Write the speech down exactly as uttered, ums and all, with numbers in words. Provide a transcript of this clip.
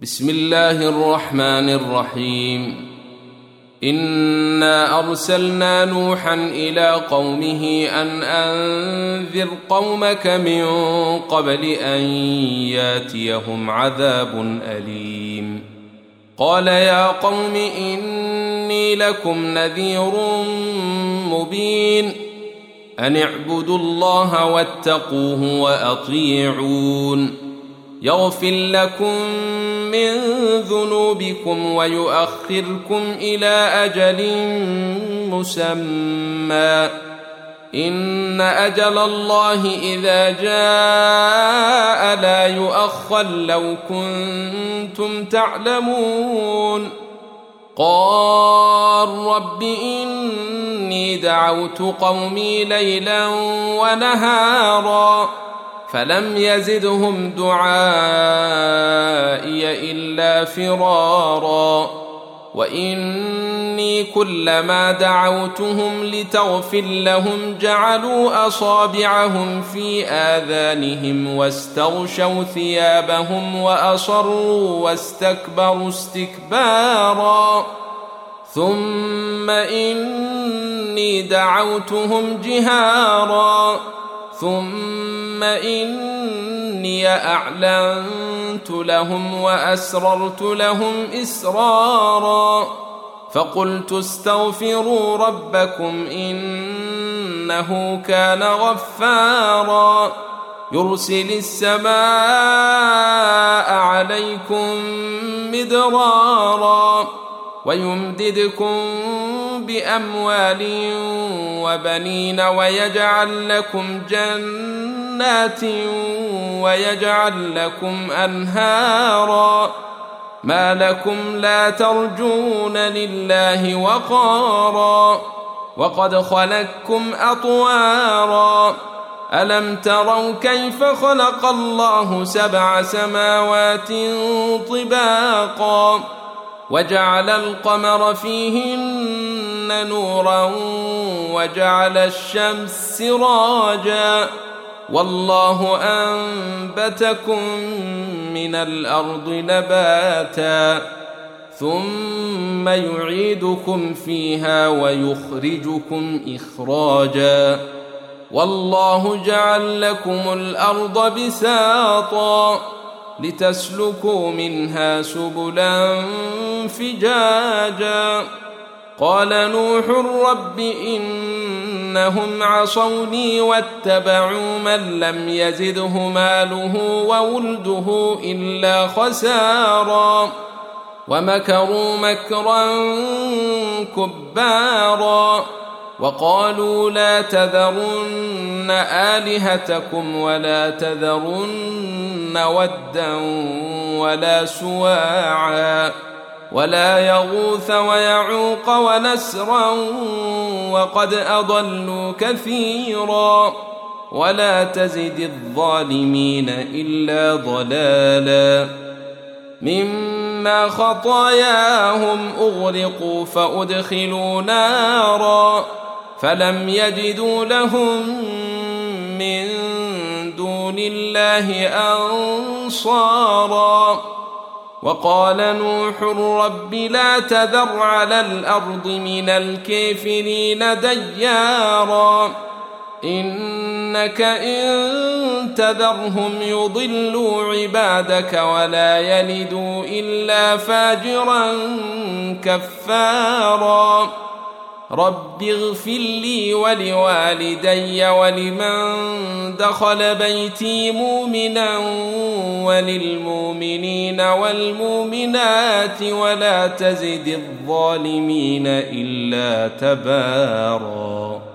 بسم الله الرحمن الرحيم. إنا أرسلنا نوحا إلى قومه أن أنذر قومك من قبل أن ياتيهم عذاب أليم. قال يا قوم إني لكم نذير مبين أن اعبدوا الله واتقوه وأطيعون يغفر لكم من ذنوبكم ويؤخركم إلى أجل مسمى إن أجل الله إذا جاء لا يؤخر لو كنتم تعلمون. قال رب إني دعوت قومي ليلا ونهارا فلم يزدهم دعائي إلا فرارا وإني كلما دعوتهم لتغفر لهم جعلوا أصابعهم في آذانهم واستغشوا ثيابهم وأصروا واستكبروا استكبارا ثم إني دعوتهم جهارا ثم إني أعلنت لهم وأسررت لهم إسرارا فقلت استغفروا ربكم إنه كان غفارا يرسل السماء عليكم مدرارا ويمددكم بأموال وبنين ويجعل لكم جنات ويجعل لكم أنهارا ما لكم لا ترجون لله وقارا وقد خلقكم أطوارا ألم تروا كيف خلق الله سبع سماوات طباقا وجعل القمر فيهن نورا وجعل الشمس سراجا والله أنبتكم من الأرض نباتا ثم يعيدكم فيها ويخرجكم إخراجا والله جعل لكم الأرض بساطا لتسلكوا منها سبلا فجاجا قال نوح رب إنهم عصوني واتبعوا من لم يزده ماله وولده إلا خسارا ومكروا مكرا كبارا وقالوا لا تذرن آلهتكم ولا تذرن ودا ولا سواعا ولا يغوث ويعوق ونسرا وقد أضلوا كثيرا ولا تزد الظالمين إلا ضلالا مما خطاياهم أغرقوا فأدخلوا نارا فلم يجدوا لهم من دون الله أنصارا وقال نوح رب لا تذر على الأرض من الكافرين ديارا إنك إن تذرهم يضلوا عبادك ولا يلدوا إلا فاجرا كفارا رب اغفر لي ولوالدي ولمن دخل بيتي مؤمنا وللمؤمنين والمؤمنات ولا تزد الظالمين إلا تبارا.